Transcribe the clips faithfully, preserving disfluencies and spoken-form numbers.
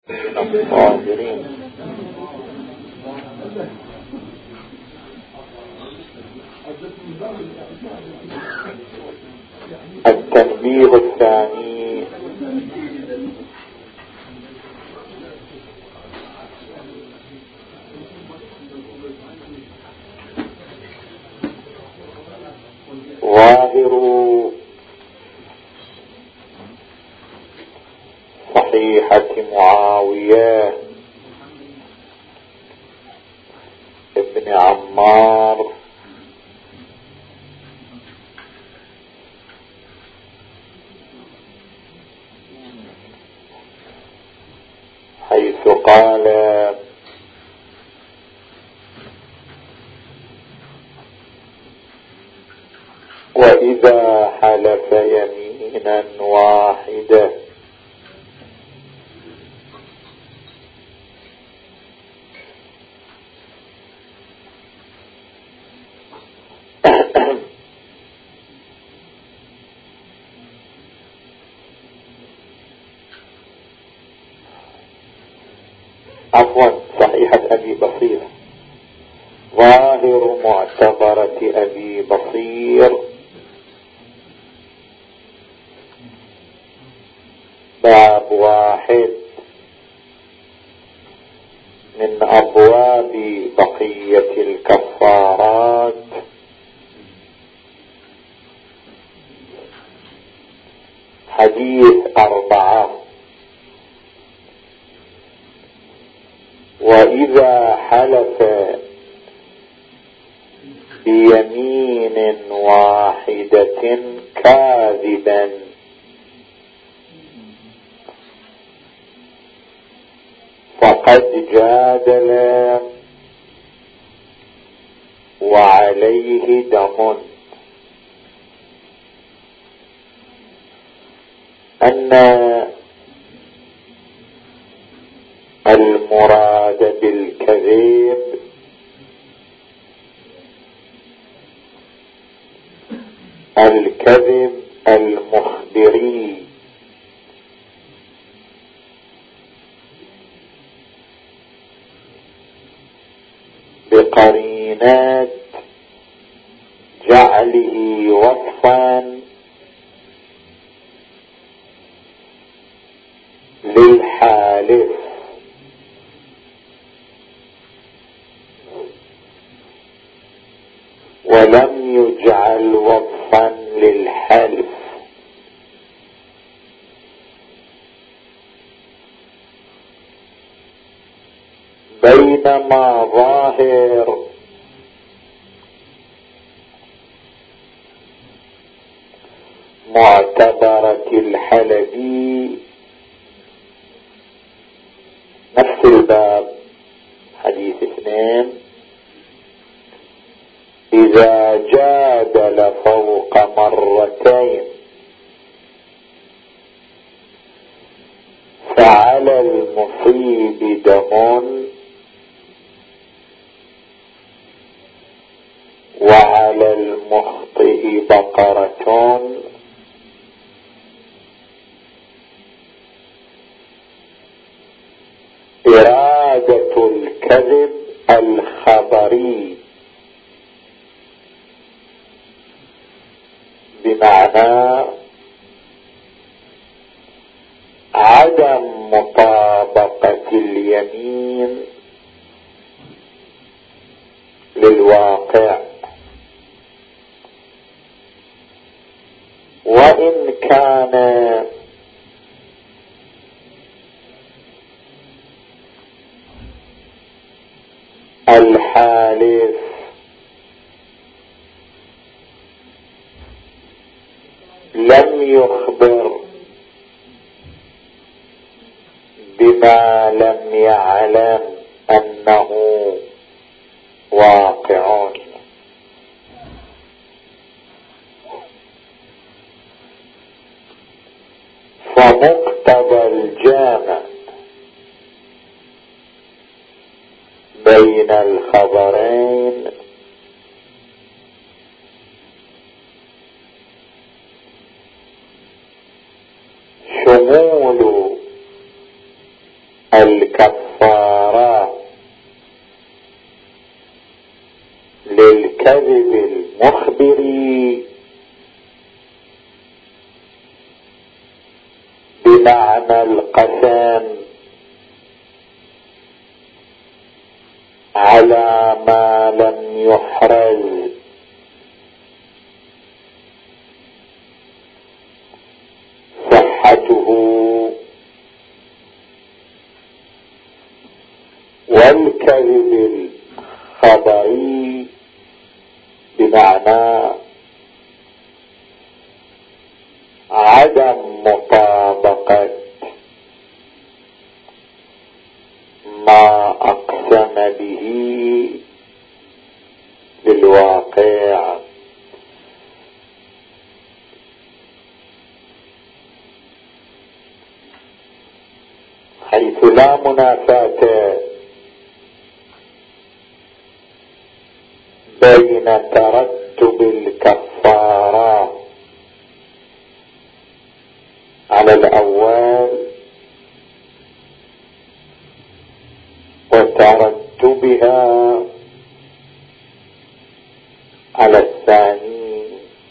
الصابرين. التنبيه الثاني: ظاهر صحيحة معاوية ابن عمار حيث قال: وإذا حلف يمينا واحدة عفوا صحيحة أبي بصير. ظاهر معتبرة أبي بصير باب واحد من أبواب بقية الكفارات، حديث أربعة: وإذا حلف بيمين واحدة كاذبا فقد جادل وعليه دم. أن المراد بالكذب الكذب المخبري، بقرينات جعله وصفا للحالف، ولم يجعل وصفا للحلف. بينما ظاهر معتبرة الحلبي نفس الباب، حديث اثنين: إذا جادل فوق مرتين فعلى المصيب دم وعلى المخطئ بقرة، إرادة الكذب الخبري، بمعنى عدم مطابقة اليمين للواقع، وإن كان الحالف لم يخبر بما لم يعلم أنه واقع. فمقتضى الجامع بين الخبرين شمول الكفارة للكذب المخبر بمعنى القسم على ما لم يحرز صحته، والكذب الخبري بمعنى عدم مطابقة ما أقسم به للواقع. حيث لا منافاة بين ترتب الكفارة على الأول وترتبها على الثاني،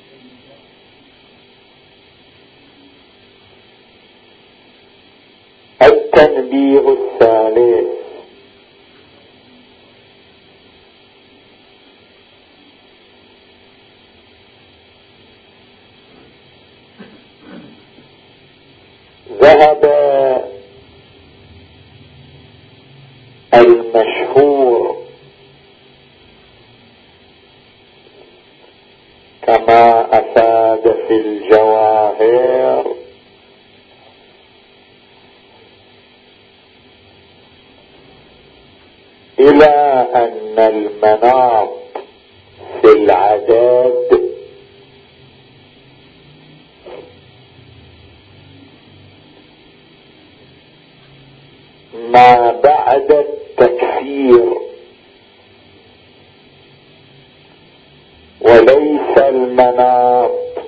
التنبيه الثالث ذهب المشهور كما أفاد في الجواهر إلى أن المناط في العدد ما بعد التكفير، وليس المناط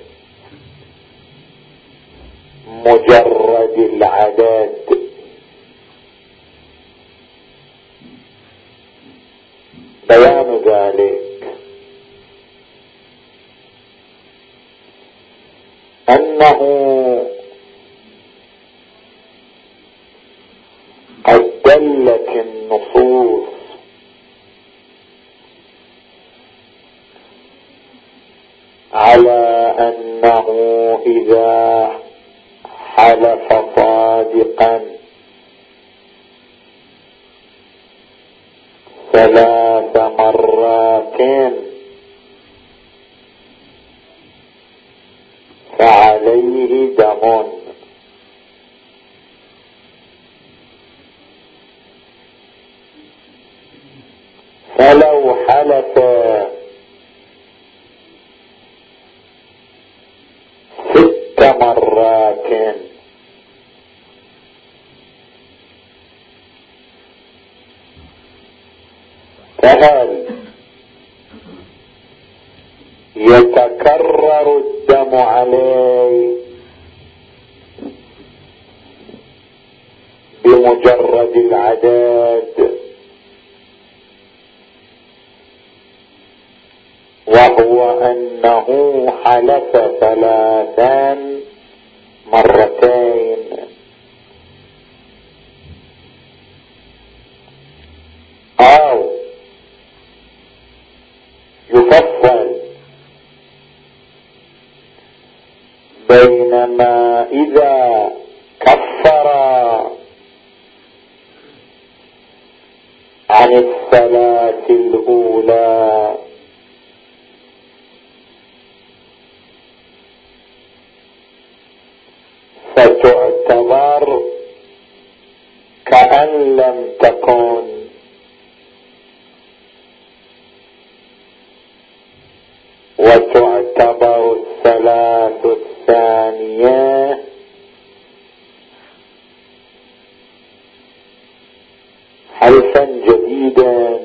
مجرد العدد. بيان ذلك أنه قد دلت النصوص على أنه إذا حلف صادقا ثلاث مرات فعليه دم، فلو حلف ست مرات فهل يتكرر الدم عليه بمجرد العدد، وهو أنه حلف ثلاثا مرتين، أو يفصل بينما إذا كفر عن الثلاث الأولى فتعتبر كأن لم تكن، وتعتبر الثلاث الثانية حلفا جديدا.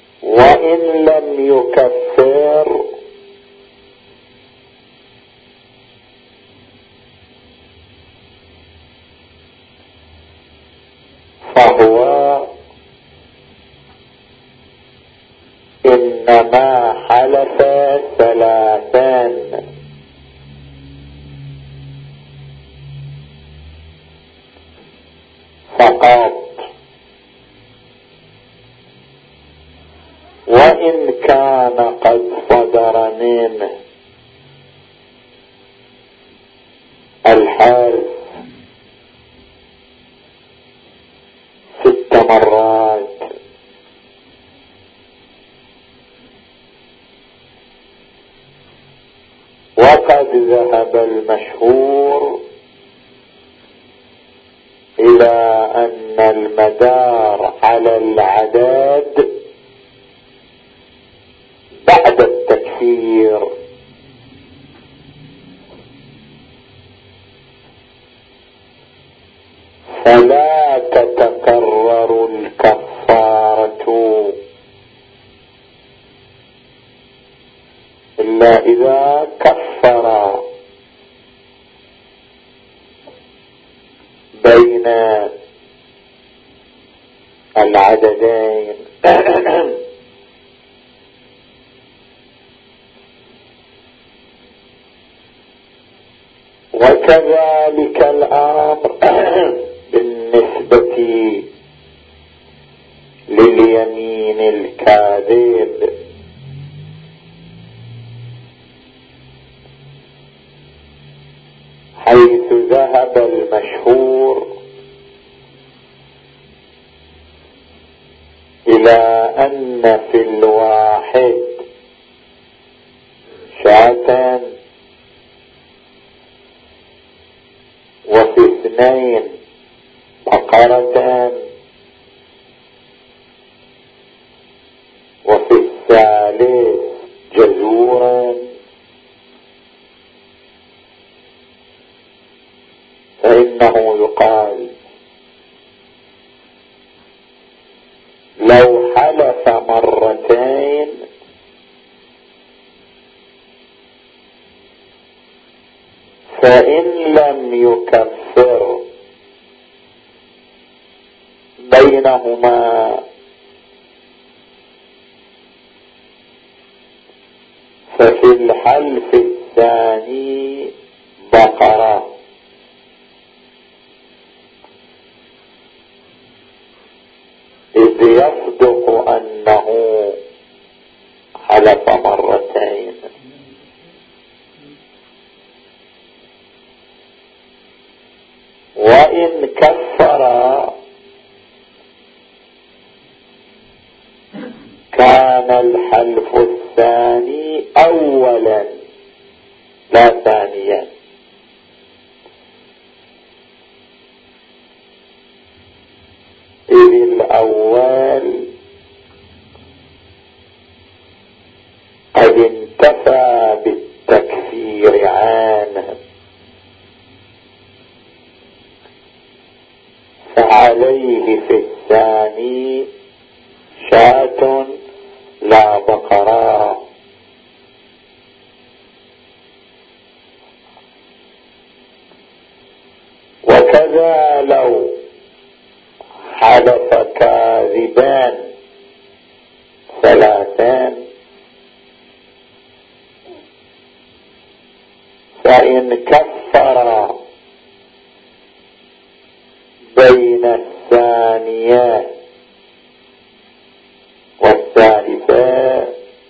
وإن لم يكفر وهو إنما حلف ثلاثان فقط، وإن كان قد صدر منه الحلف ست مرات وقد ذهب المشهور إلى أن المدار على العداد بعد التكفير، فلا تتكرر الكفارة إلا إذا كفر بين العددين. وكذلك الأمر بالنسبة لليمين الكاذب، حيث ذهب المشهور إلى أن في الواحد شاة وفي اثنين بقرتان وفي الثالث جزورا، فإنه يقال لو حلف مرتين فإن لم يكفر بينهما ففي الحلف الثاني بقرة، إذ يصدق أنه حلف مرتين. وإن كفر كان الحلف الثاني أولا لا ثانيا، إذ الأول قد انتفى بالتكفير عنه، فعليه في الثاني شاة لا بقرة. وكذا لو حلف كاذبان ثلاثان فإن كفر بين الثانية والثالثة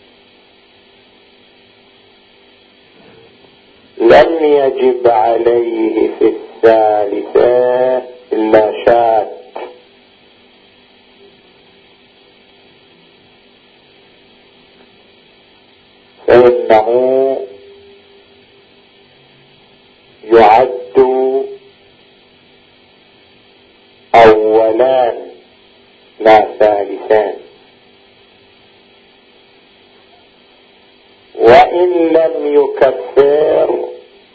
لم يجب عليه في الثالثة إلا شاة، فإنه يعد أولان لا ثالثان. وإن لم يكفر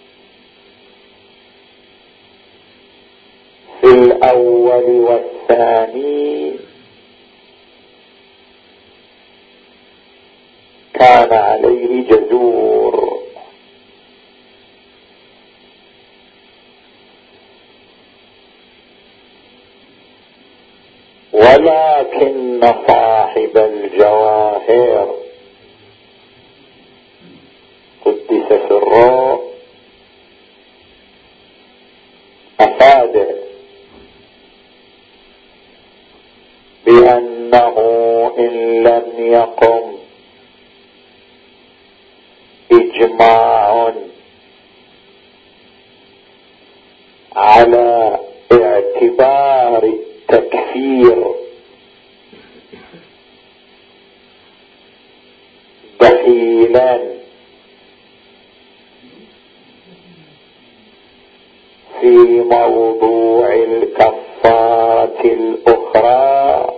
في الأول والثاني كان عليه جزور. ولكن صاحب الجواهر قدس سره أفاد بأنه إن لم يقم إجماع على اعتبار التكفير دخيلا في موضوع الكفارة الأخرى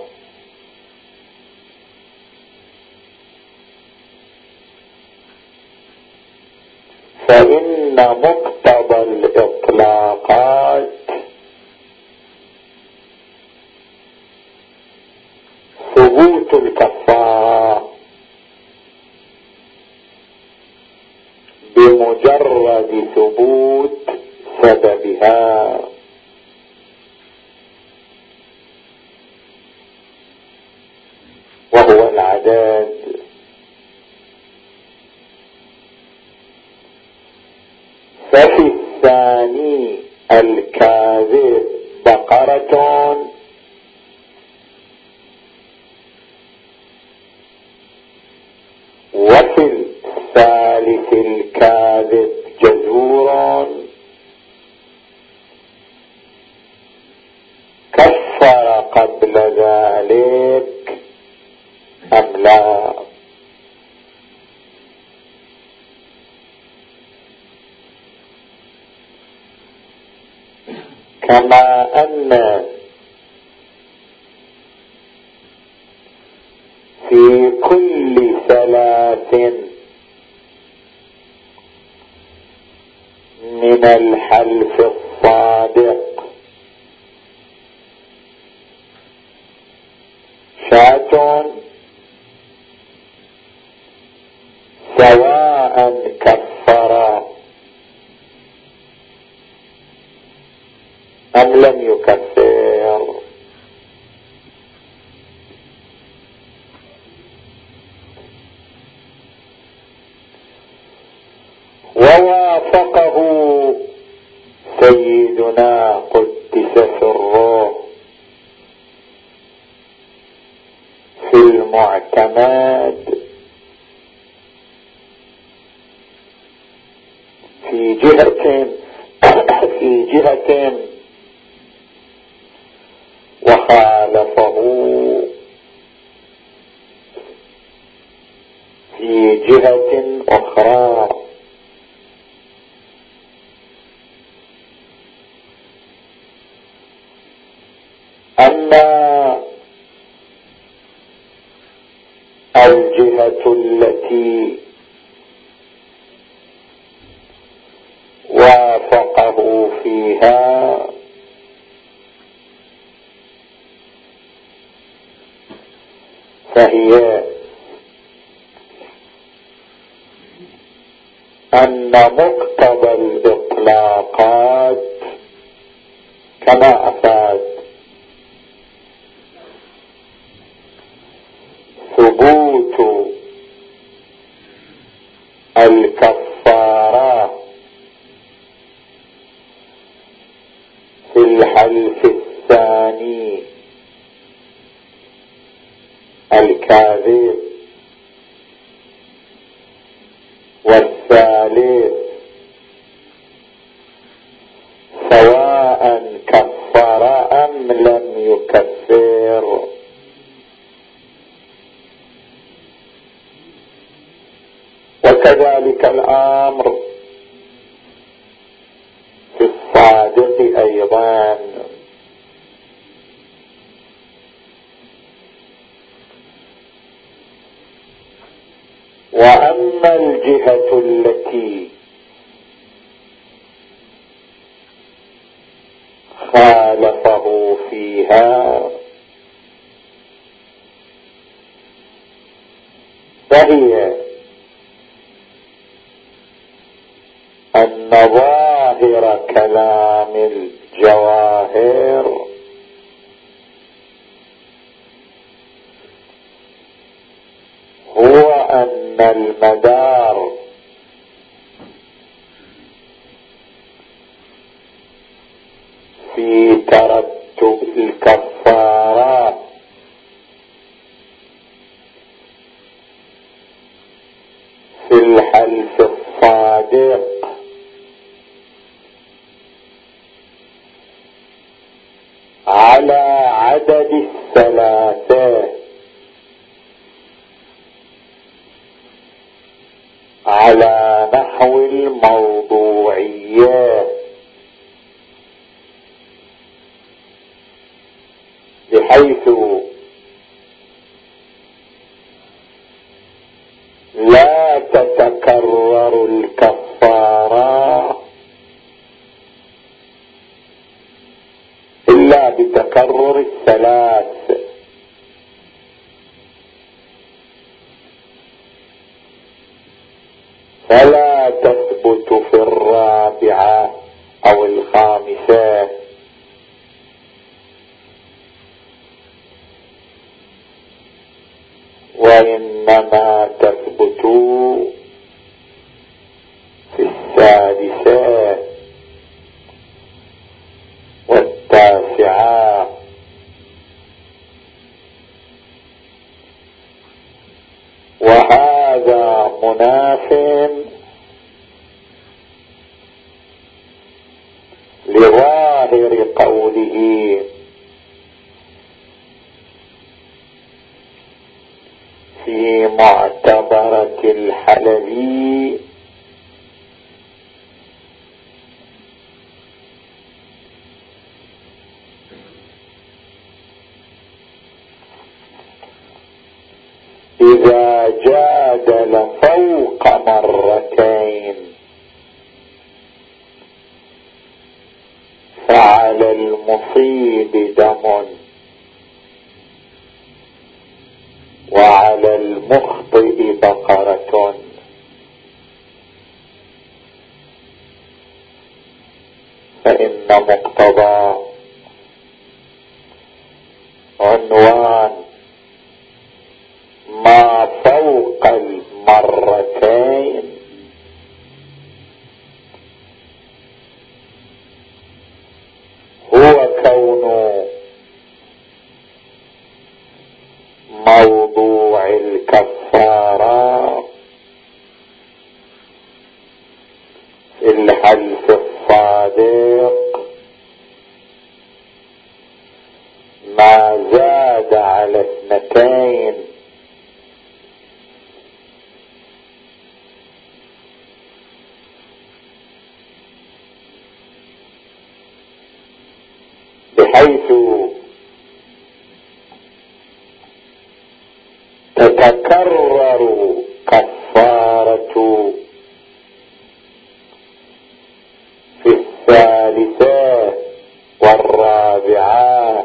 فإن مقتضى الإطلاقات ثبوت الكفارة بمجرد ثبوت سببها، وهو العدد. ففي الثاني الكاذب بقرة وفي الثالث الكاذب جزور، كفر قبل ذلك أم لا؟ كما أن في كل ثلاث من الحلف الصادق شاة سواء كفر أم لم يكفر. ووافقه سيدنا قدس سره في المعتمد في جهة في جهة وخالفه في جهة أخرى. أما الجهة التي وافقه فيها فهي أن مقتضى الإطلاقات كما أفاد ثبوت الكفارة في الحلف الثاني الكاذب والثالث سواء كفر أم لم يكفر. وكذلك الأمر في الصادق أيضا. وأما الجهة التي خالفه فيها فهي أن ظاهر كلام الجواهر المدار في ترتب الكفارات في الحلف الصادق على عدد الثلاثة على نحو الموضوعية، بحيث لا تتكرر الكفارة إلا بتكرر الثلاث، فلا تثبت في الرابعة أو الخامسة، وإنما تثبت في السادسة والتاسعة، وهذا مناف لظاهر قوله في معتبرة الحلبي إذا جادل فوق مرتين فعلى المصيب دم وعلى المخطئ بقرة، فإن مقتضى عنوان ما فوق المرتين هو كون موضوع الكفارة في الحلف الصادق ما زاد على اثنتين، بحيث تتكرر كفارة في الثالثة والرابعة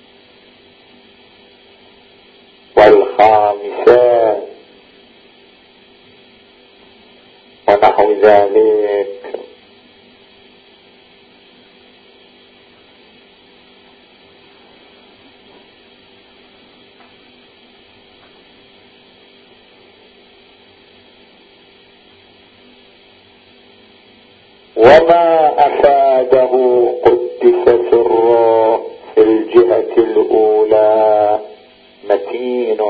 والخامسة ونحو ذلك. وما أفاده قدس سره في الجهة الأولى متين،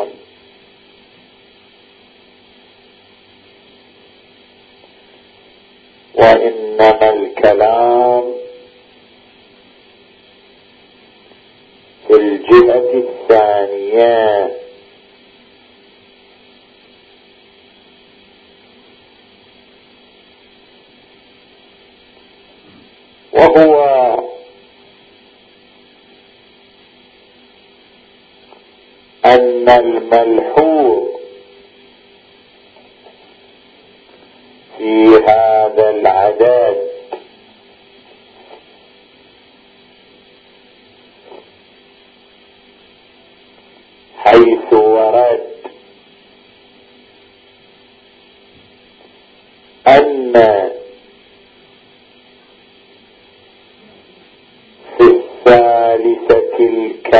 وإنما الكلام في الجهة الثانية وهو أن الملحوظ في هذا العدد حيث ورد أن في الثالثة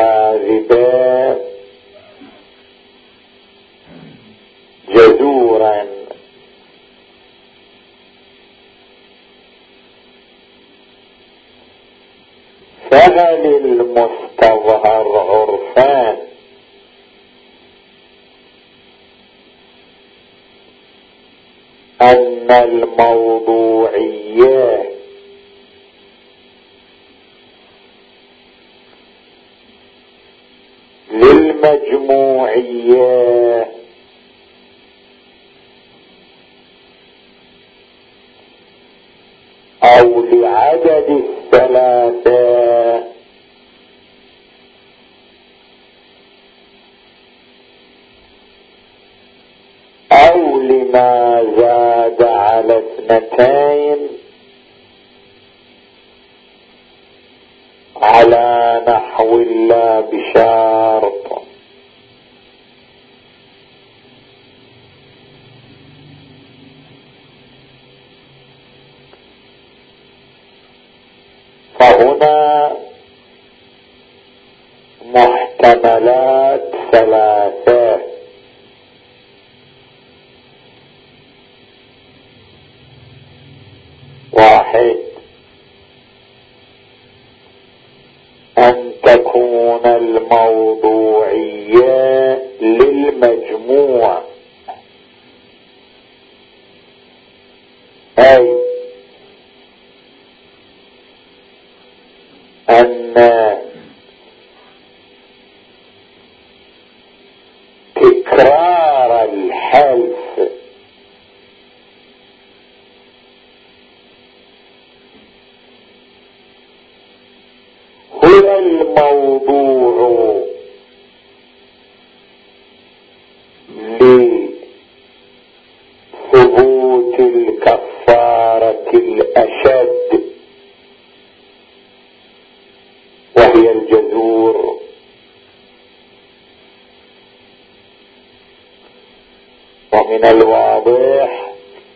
الكاذبة جزورا فهل المستظهر عرفان أن الموضوعية للمجموعية أو لعدد الثلاثة أو لما زاد على اثنتين على نحو لا بشرط. فهنا محتملات ثلاثة: واحد، أن تكون الموضوعية للمجموع، أي أن تكرار الحلف هو الموضوع لثبوت الكفارة الأشد وهي الجزور، ومن الواضح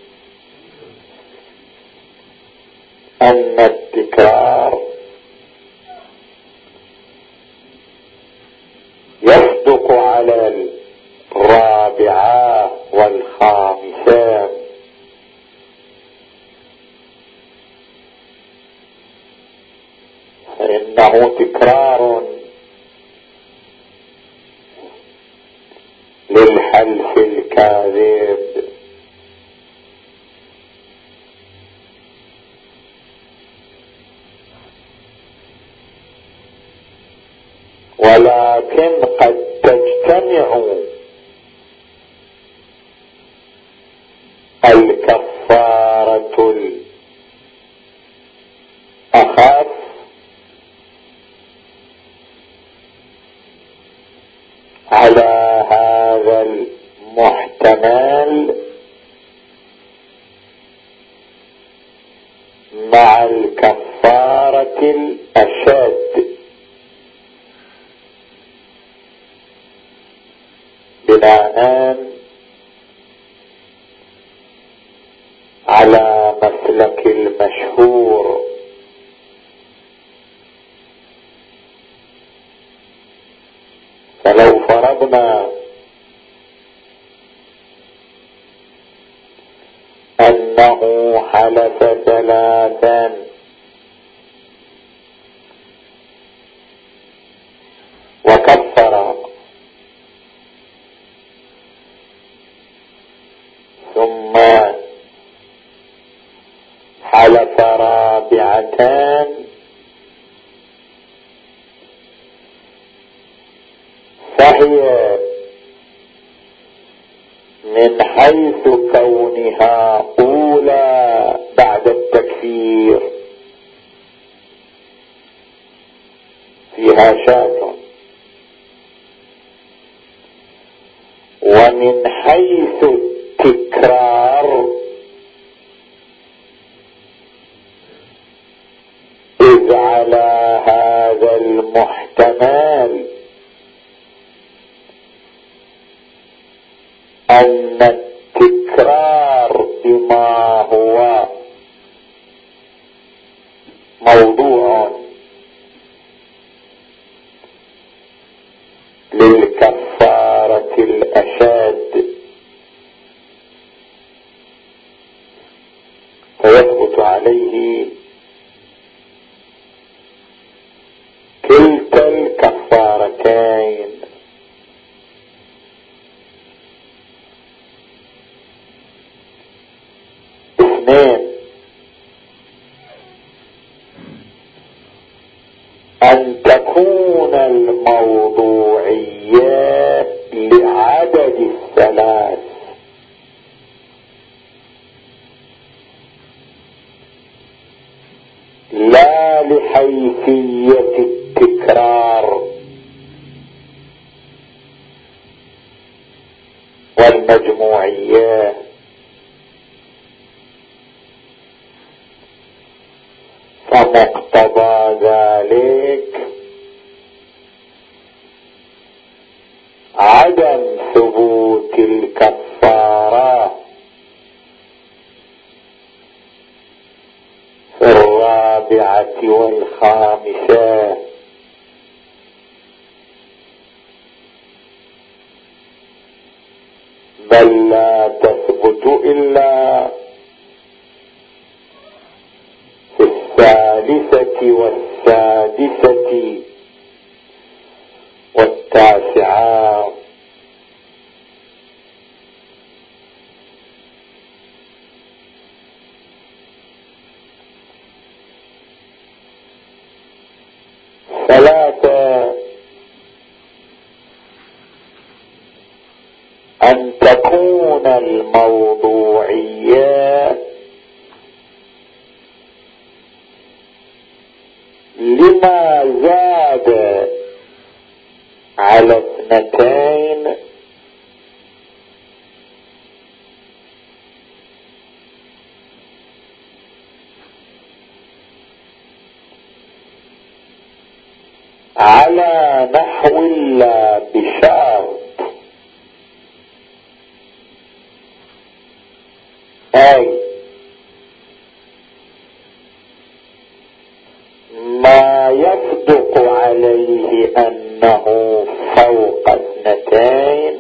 أن التكرار يصدق على الرابعة والخامسة، فإنه تكرار للحلف الكاذب، ولكن قد تجتمع الكفارة الأخف على هذا المحتمل مع الكفارة الأشد، بناء على مسلك المشهور. فلو فرضنا أنه حلف ثلاثا وكفر، ثم حلف رابعتان، فهي من حيث كونها أولى بعد التكفير فيها شاك، ومن حيث التكرار إذ على هذا المحتمل أن التكرار بما هو موضوع للكفارة الأشد فيثبت عليه أن تكون الموضوعية لعدد الثلاث لا لحيثية التكرار. والمجموعية فمقتضى ذلك عدم ثبوت الكفارة في الرابعة والخامسة، بل لا تثبت إلا في الثالثة والسادسة والتاسعة. ثلاثة، أن تكون الموضوعية لما زاد على اثنتين على نحو لا بشرط، أي ما يصدق عليه أنه فوق اثنتين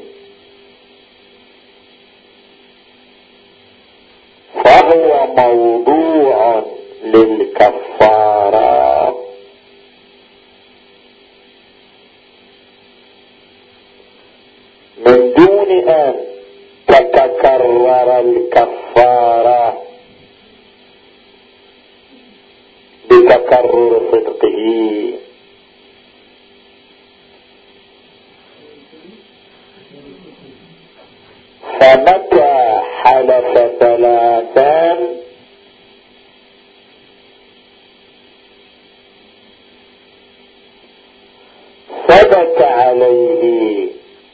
فهو موضوع للكفارة، من دون أن تتكرر الكفارة بتكرر صدقه. فمتى حلف ثلاثا ثبت عليه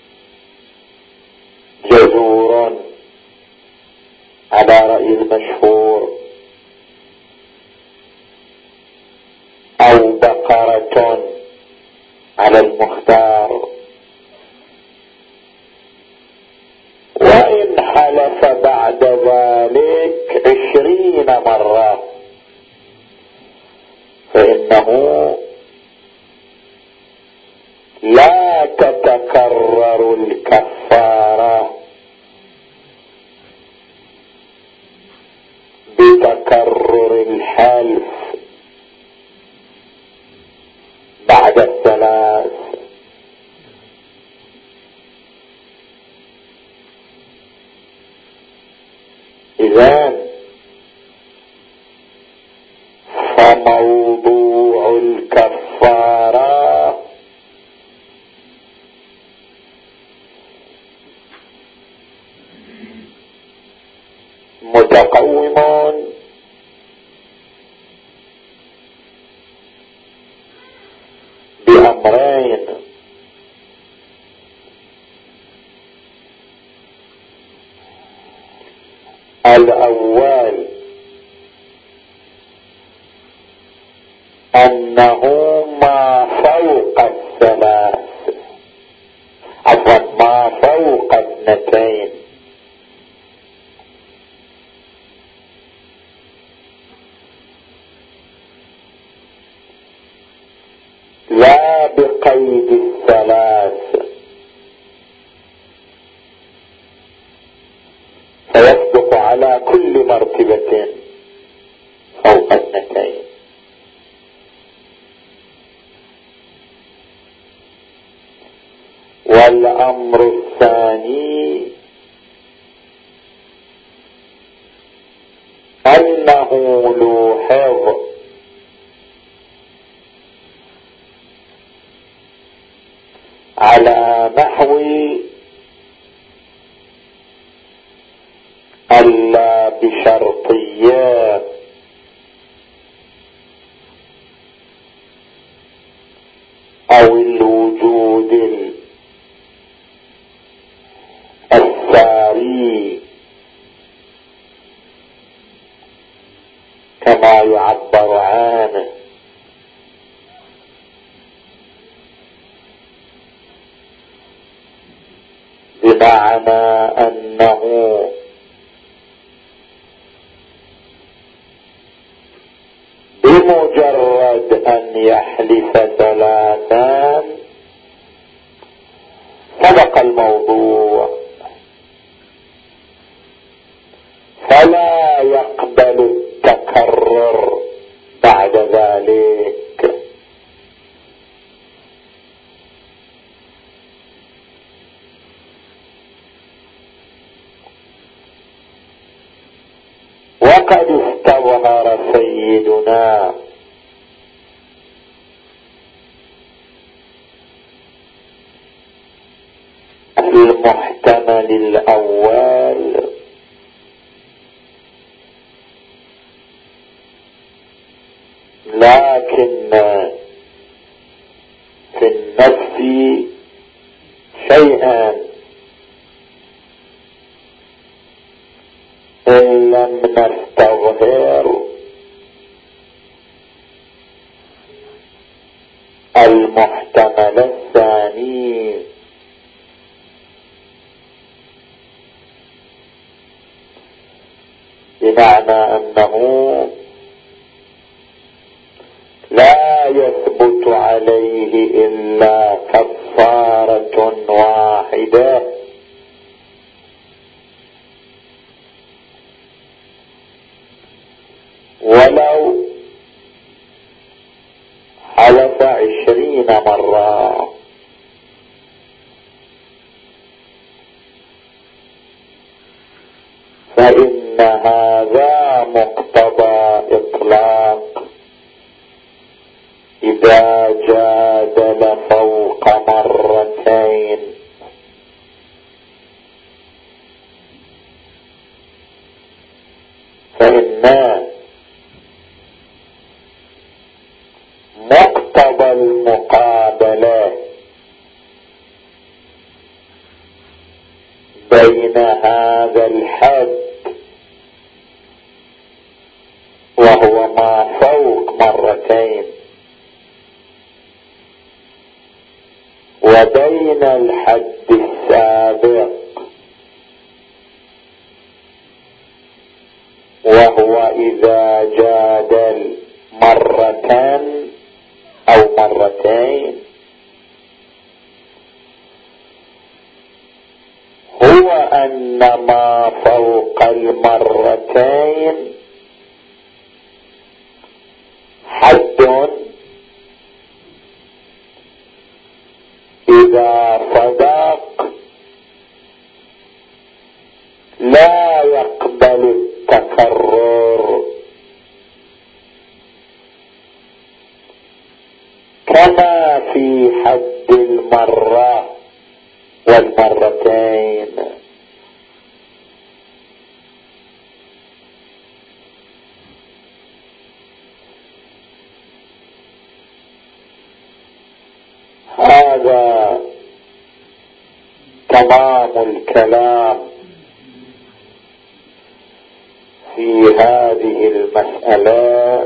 جزور على رأي المشهور، أو بقرة على المختار. وإن حلف بعد ذلك عشرين مرة فإنه لا تتكرر الكفارة بتكرر الحلف بعد الثلاث. إذن فموضوع الكفارة متقوم بأمرين: الأول أنه ما فوق الثلاث، عفوا ما فوق اثنتين، لا بقيد الثلاث، فيصدق على كل مرتبة فوق اثنتين. والأمر الثاني أنه لوحظ او الوجود الساري كما يعبر عنه، بمعنى انه بمجرد ان يحلف ثلاثا سبق الموضوع، فلا يقبل التكرر بعد ذلك. وقد استظهر سيدنا المحتمل الأول لكن في النفس شيئا إن لم نستظهر المحتمل الثاني، بمعنى أنه لا يثبت عليه إلا كفارة واحدة، ولو حلف عشرين مرة. فإن هذا مقتضى إطلاق إذا جادل فوق مرتين، فإن مقتضى المقابلة بين هذا الحد وهو ما فوق مرتين وبين الحد السابق وهو إذا جادل مرة أو مرتين، هو أن ما فوق المرتين حد إذا صدق لا يقبل التكرر، كما في حد المرة والمرتين. هذا تمام الكلام في هذه المسألة،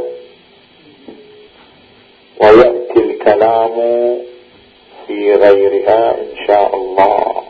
ويأتي الكلام في غيرها إن شاء الله.